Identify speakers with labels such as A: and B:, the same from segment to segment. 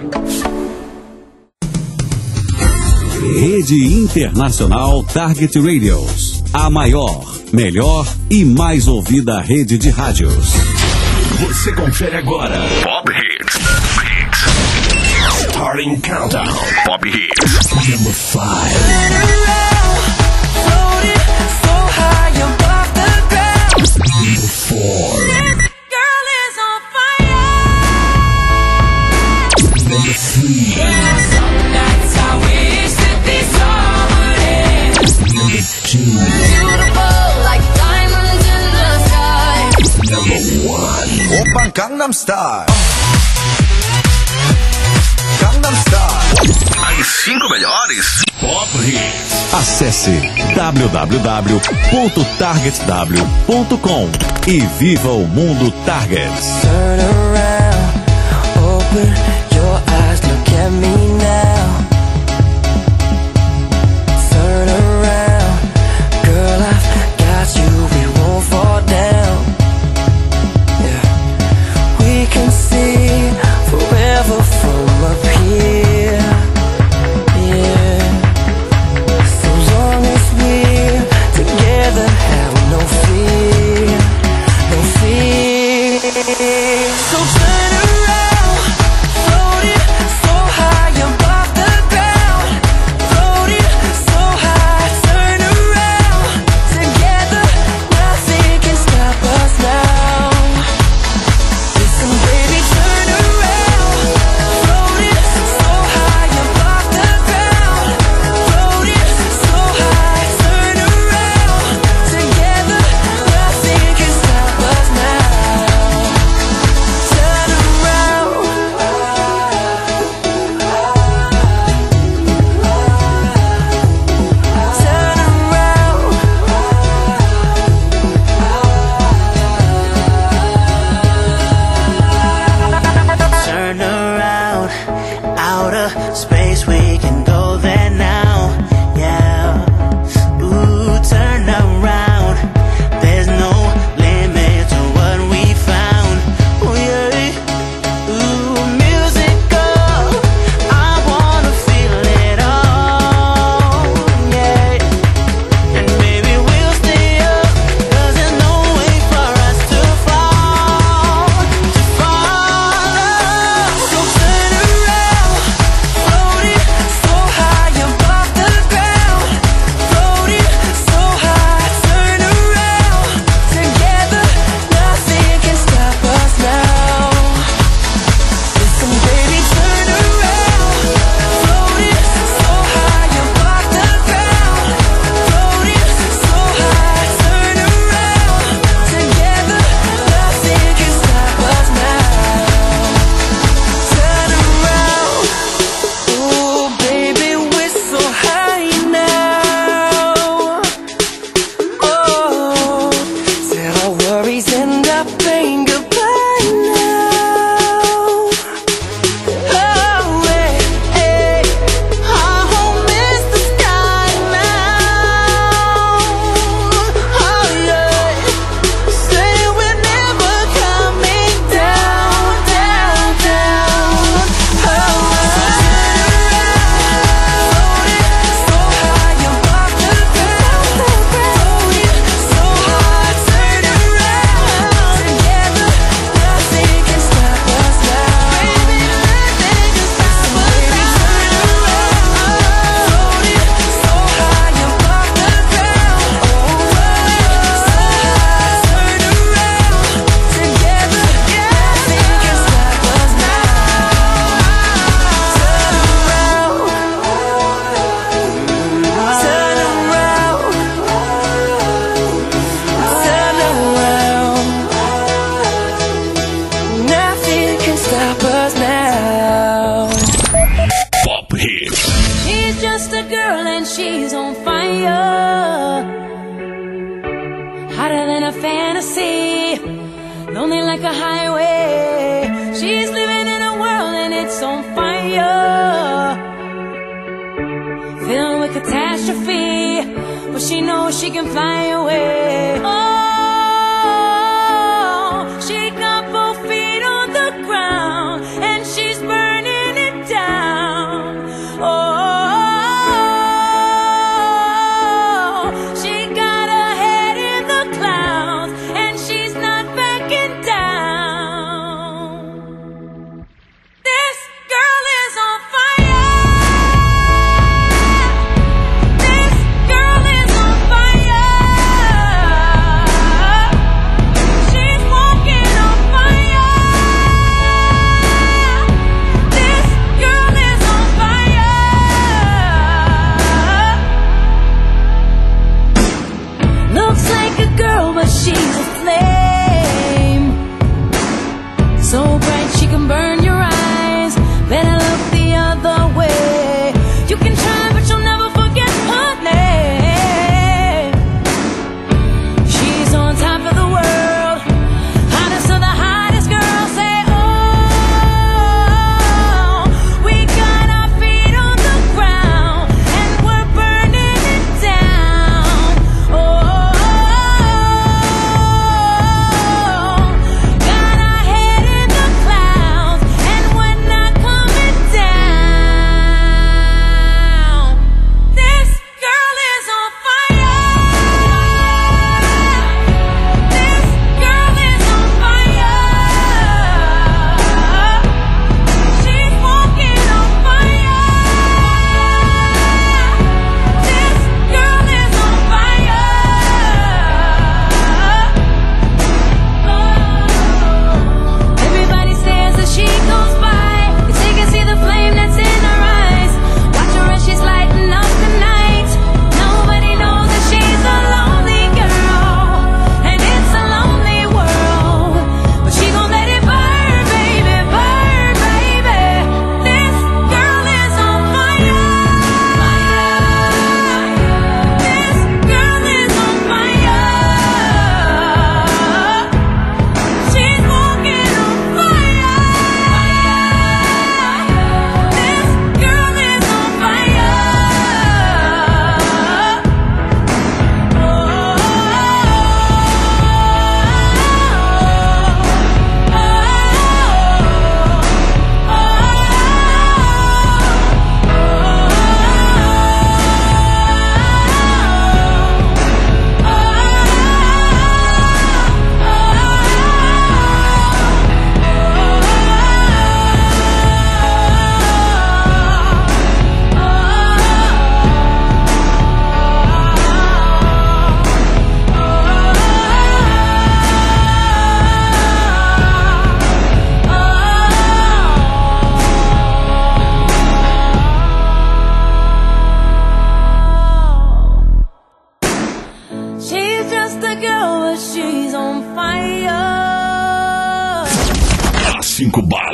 A: Rede Internacional Target Radios. A maior, melhor e mais ouvida rede de rádios.
B: Você confere agora Pop Hits. Starting Countdown. Pop Hits. Number 5. Number 4.
C: Girl is on fire.
B: Number 3.
C: That's how we should be someone.
B: Number 2.
C: Beautiful like diamonds in the sky.
B: Number 1.
D: Oppan Gangnam Style. Gangnam Style.
B: As 5 melhores Pop Hits.
A: Acesse www.targetw.com e viva o mundo Target.
E: Turn around, open your eyes, look at me now. Turn around, girl, I've got you, we won't fall down. Yeah, we can see forever from up here. Yeah, so long as we're together, have no fear, no fear. So turn around, floating so high above the ground, floating so high. Turn around, together, nothing can stop us now. Listen, baby, turn around, floating so high above the ground, floating so high. Turn around, together, nothing can stop us now. Turn around. Turn around. Turn around, outer space, we can go there now, yeah. Ooh, turn around, there's no limit to what we found, oh yeah. Ooh, musical, I wanna feel it all, yeah. And baby, we'll stay up, 'cause there's no way for us to fall, So turn around, floating so high above the ground, floating so high. Turn around, together, nothing can stop us now. Listen, baby, turn around, floating so high above the ground, floating so high. Turn around, together, nothing can stop us now. Turn around, ooh, baby, we're so high now. Oh, till our worries end up paying goodbye now. Oh, hey, hey, our home is the sky now. Oh, yeah, say we're never coming down, down, down. Oh, floating so high above the ground, floating so high. Turn around, together, nothing can stop us now. Baby, nothing can stop us now. Turn around, floating so high above the ground, floating so high. Turn around, together, nothing can stop us now. Turn around, turn around, turn around. Nothing can stop us now.
B: Pop Hits.
C: She's just a girl and she's on fire, hotter than a fantasy, lonely like a highway. She's living in a world and it's on fire, filled with catastrophe, but she knows she can fly away. Oh, she got both feet on the ground and she's burning it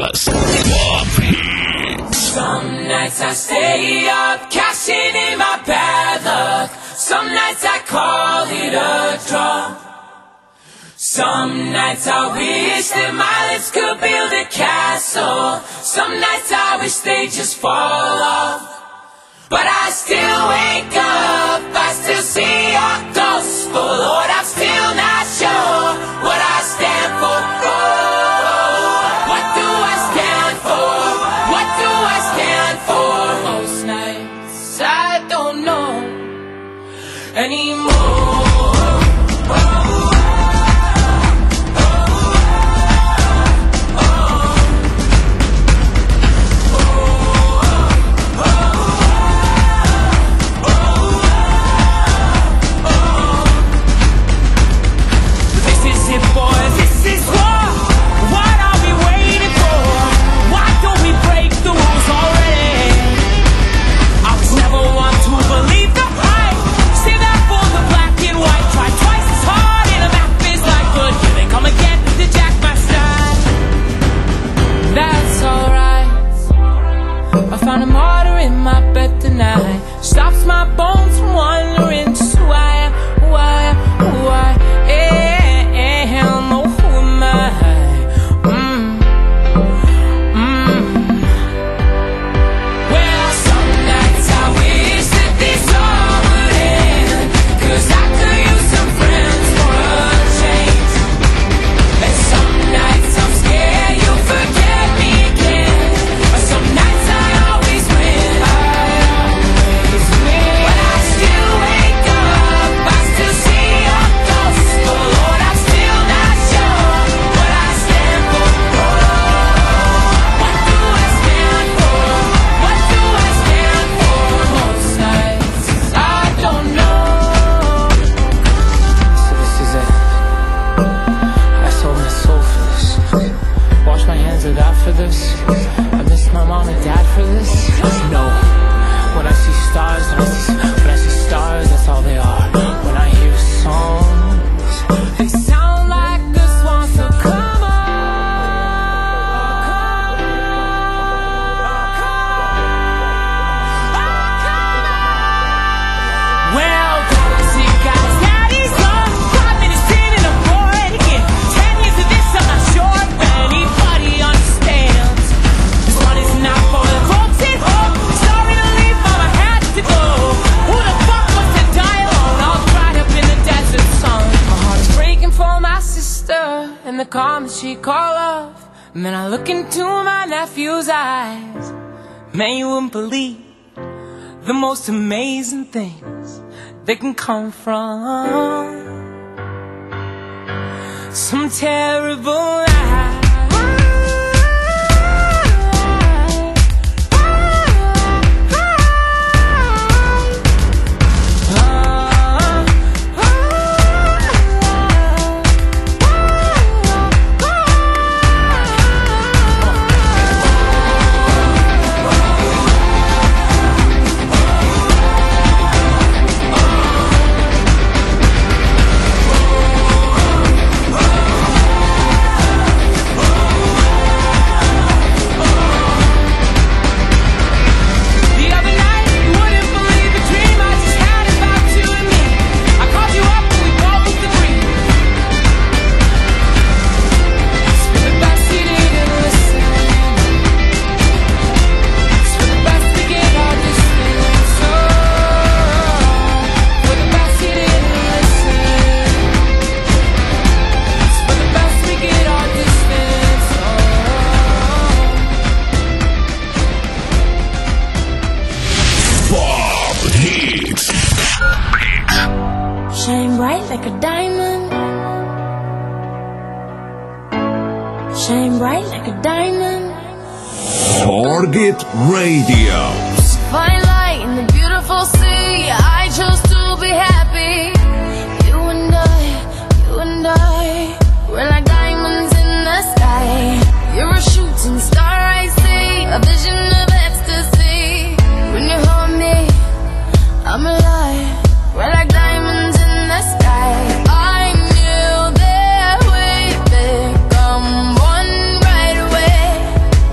B: Hits. Pop Hits.
C: Some nights I stay up, cashing in my bad luck. Some nights I call it a draw. Some nights I wish that my lips could build a castle. Some nights I wish they just fall off. But I still wake up, I still see your gospel. Lord, I'm still not sure what I stand for. Oh, what do I stand for? What do I stand for? Most nights I don't know anymore. Found a martyr in my bed tonight. Stops my bones from wandering. Just who I am, who I am, who I am. Oh, who am I? Well, some nights I wish that this all would end, 'cause I could use some friends for a change. And some nights I'm scared you'll forget me again. But some nights I always win. But I still wake up, I still see your gospel. Lord, I'm still not sure what I stand for. What do I stand for? What do I stand for? Most nights I don't know.
F: So this is it. I sold my soul for this. Wash my hands of that for this. I miss my mom and dad for this. No. When I see stars, when I see stars, that's all they are. When I hear songs, they sound like a swan. So come on.
C: Well, see, guys, daddy's gone. 5 minutes in and I'm bored again. 10 years of this, I'm not sure if anybody understands. This one is not for the folks at home. Sorry to leave, mama had to go. Who the fuck wants to die alone? All dried up in the desert sun. My heart is breaking for my sister and the comments she called off. And then I look into my nephew's eyes. Man, you wouldn't believe the most amazing things that can come from some terrible lie. Shine bright like a diamond. Shine bright like a diamond.
A: Target Radio.
C: Fine light in the beautiful sea. I chose to be happy. You and I, we're like diamonds in the sky. You're a shooting star, I see, a vision of ecstasy. When you hold me, I'm alive. We're like diamonds in the sky. I knew that we'd become one right away.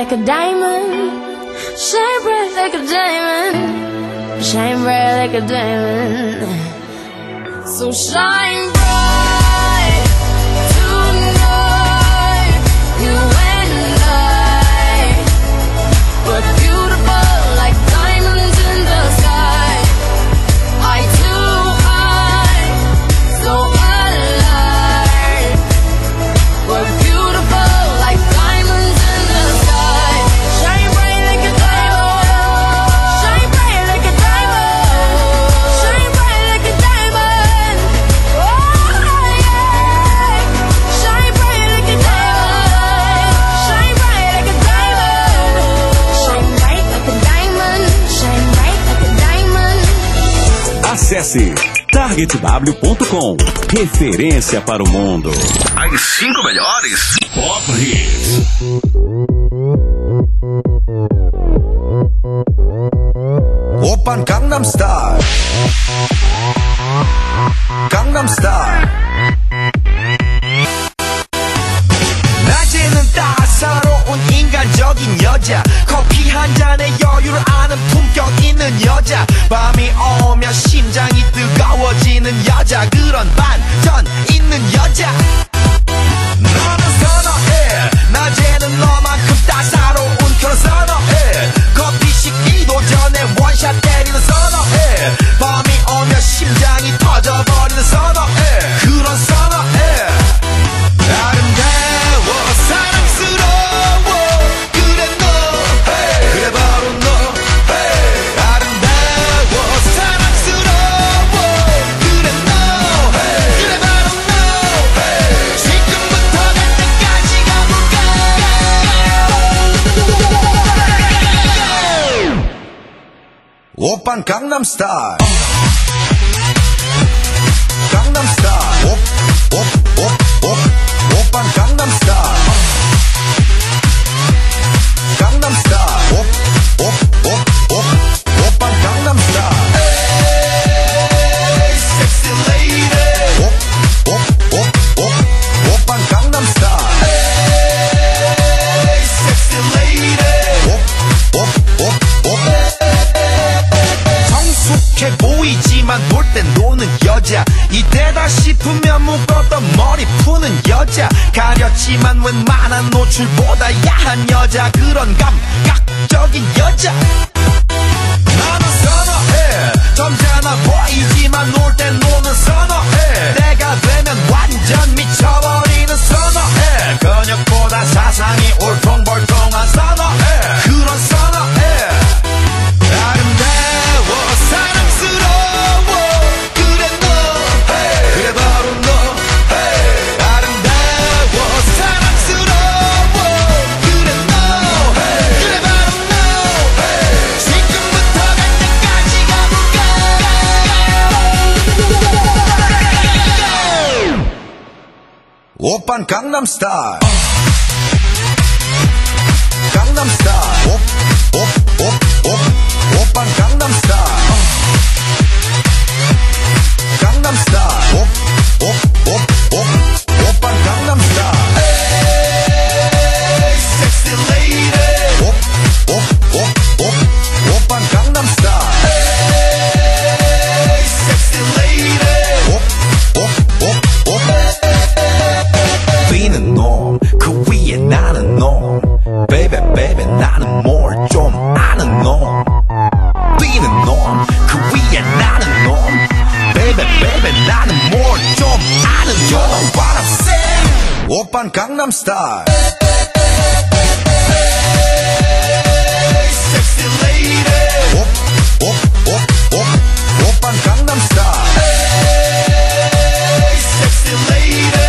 E: like a diamond. Shine bright like a diamond. Shine bright like a diamond. So shine bright tonight. You and I were beautiful like diamonds in the sky. Eye to eye, so alive. We're beautiful like diamonds in the sky. Shine bright like a diamond. Shine bright like a diamond. Shine bright like a diamond. Oh yeah. Shine bright like a diamond. Shine bright like a diamond. Shine bright like a diamond. Shine bright like a diamond.
A: Acesse targetw.com. Referência para o mundo.
B: As 5 melhores Pop Hits.
D: 오빤 강남스타일 강남스타일 낮에는 따사로운 인간적인 여자 커피 한 잔에 여유를 아는 품격 있는 여자 밤이 오면 심장이 뜨거워지는 여자 그런 반전 있는 여자 너는 선어해 낮에는 너만큼 따사로운 그런 선어해 커피 식기도 전에 원샷 때리는 선어해 밤이 오면 심장이 터져버리는 선어해 그런 선어해 아름다워 사랑스러워 그래 너 그래 바로 너 아름다워 사랑스러워 그래 너 그래 바로 너 지금부터 갈 때까지 가볼까 오빤 강남스타일 강남스타일 오빤 강남스타일 강남스타일 오빤 강남스타일 에이 섹시 레이디 오빤 강남스타일 에이 섹시 레이디 성숙해 보이지만 놀 땐 노는 여자 이때다 싶으면 묶었던 머리 푸는 여자 가렸지만 웬만한 노출보다 야한 여자 그런 감각적인 여자 나는 선어해 점잖아 보이지만 놀 땐 노는 선어해 때가 되면 완전 미쳐버리는 선어해 근육보다 사상이 울퉁불퉁한 선어해 그런 선어해 아름다워 사랑스러워 그래 너 그래 바로 너 아름다워 사랑스러워 그래 너 그래 바로 너 지금부터 갈 때까지 가볼까 오빤 강남스타일 강남스타일 오빤 강남스타일 강남스타일 오빤 강남스타일 에이 섹시 레이디 오빤 강남스타일 에이 섹시 레이디 뛰는 놈그 위에 나는 놈 Baby baby 나는 뭘 좀 아는 놈 뛰는 놈 그 위에 나는 놈 Baby baby 나는 뭘 좀 아는 You know what I'm saying 오빤 강남스타일 Hey sexy lady 오빤 강남스타일 Hey sexy lady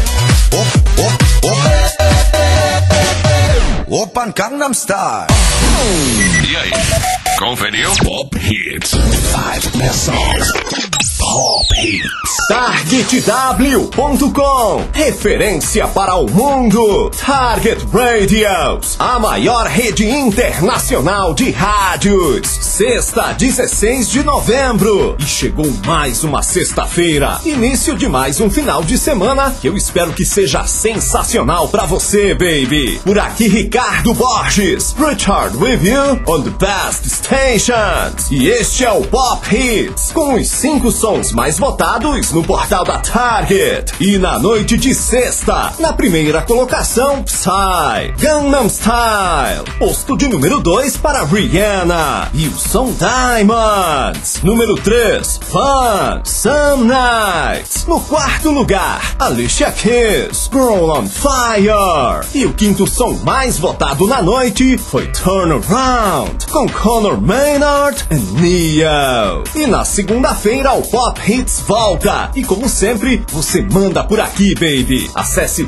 D: 오빤 강남스타일
B: E aí, conferiu? Pop Hits. 5 best songs. Pop Hits.
G: targetw.com. Referência para o mundo. Target Radios, a maior rede internacional de rádios. sexta, 16 de novembro. E chegou mais uma sexta-feira, início de mais um final de semana que eu espero que seja sensacional pra você, baby. Por aqui, Ricardo Borges, Richard with you on the best stations. E este é o Pop Hits, com os 5 sons mais votados no portal da Target. E na noite de sexta, na primeira colocação, Psy, Gangnam Style. Posto de número 2 para Rihanna e o som Diamonds. Número 3, Fun, Some Nights. No quarto lugar, Alicia Keys, Girl on Fire. E o quinto som mais votado na noite foi Turn Around, com Conor Maynard e Neo. E na segunda-feira o Pop Hits volta. E como sempre, você manda por aqui, baby. Acesse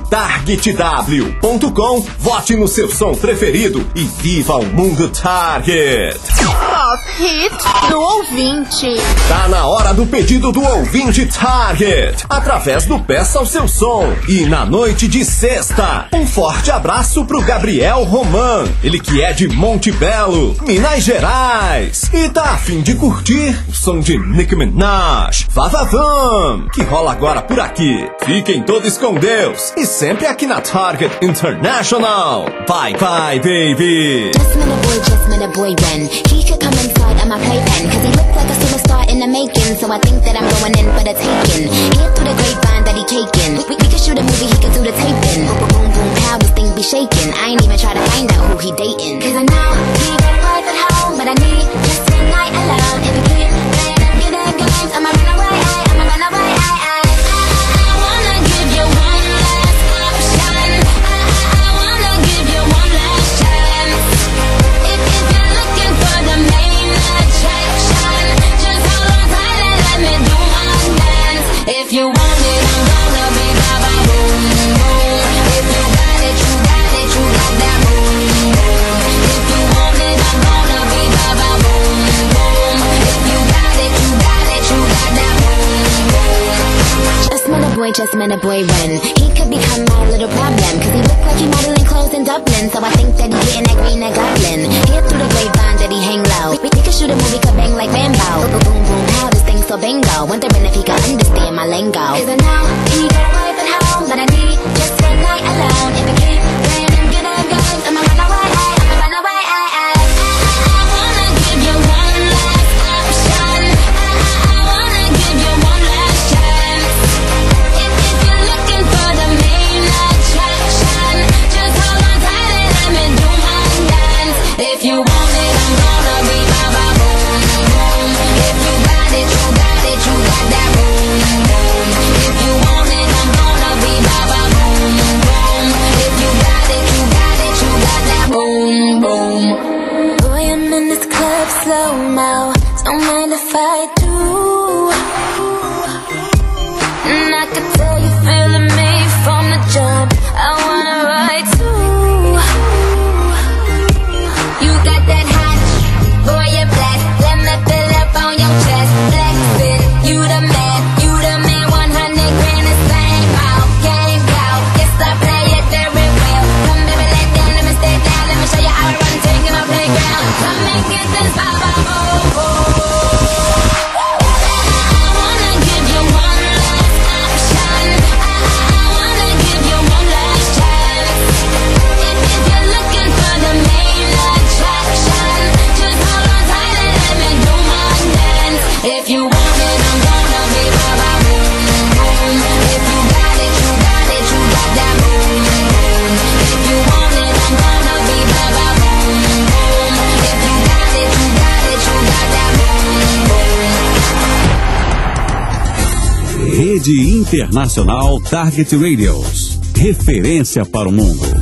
G: targetw.com, vote no seu som preferido e viva o mundo Target.
H: Pop Hits do ouvinte.
G: Tá na hora do pedido do ouvinte Target, através do Peça o Seu Som. E na noite de sexta, um forte abraço pro Gabriel Roman, ele que é de Monte Belo, Minas Gerais, e tá a fim de curtir o som de Nicki Minaj, Vavavam, que rola agora por aqui. Fiquem todos com Deus e sempre aqui na Target International. Bye bye, baby.
I: Just met a boy when he could come inside of my playpen, cause he looked like a superstar in the making. So I think that I'm going in for the taking. Hear through the grapevine that he caking. We could shoot a movie, he could do the taping. Boom, boom, boom, how this thing be shaking. I ain't even try to find out who he dating, cause I know he got a wife at home, but I need just one night alone. If he keep playing them good games, I'ma run away, I'ma run away, I wanna give you one last option. I wanna give you one last chance. If you're looking for the main attraction, just hold on tight and let me do my dance. If you want it, I'm gonna be baba boom boom. If you got it, you got it, you got that boom boom. If you want it, I'm gonna be baba boom boom. If you got it, you got it, you got that boom boom. Just met a boy when he could become my little problem, cause he look like he modeling clothes in Dublin. So I think that he getting that green, that goblin. Hear through the grapevine that he hang low. We could shoot a movie, could bang like Rambo. Boom, boom, boom, how this thing so bingo. Wondering if he could understand my lingo, cause I know he got a wife at home, but I need just one night alone. If he keep playing them good games, I'ma run away, I'ma run away, I wanna give you one last option. I wanna give you one last chance. If you're looking for the main attraction, just hold on tight and let me do my dance. If you want it, I'm gonna be baba boom boom. If you got it, you got it, you got that boom boom. If you want it, I'm gonna be baba boom boom. If you got it, you got it, you got that boom boom. Boy, I'm in this club slow-mo, don't mind if I do. And I can tell you feeling me from the jump. I wanna ride too. You got that hot, boy, you're black. Let me fill up on your chest. Black fit, you the man, 100 grand is same out. Game out, yes I play it very well. Come baby, lay down, let me stay down. Let me show you how to run thing in my playground. Come and get this baba boom boom. I wanna give you one last option. I wanna give you one last chance. If you're looking for the main attraction, just hold on tight and let me do my dance. If you want it, I'm gonna be baba boom boom. If you got it, you got it, you got that boom boom. If you want it, I'm gonna be baba boom boom. If you got it, you got it, you got that boom boom.
A: Rede Internacional Target Radios. Referência para o mundo.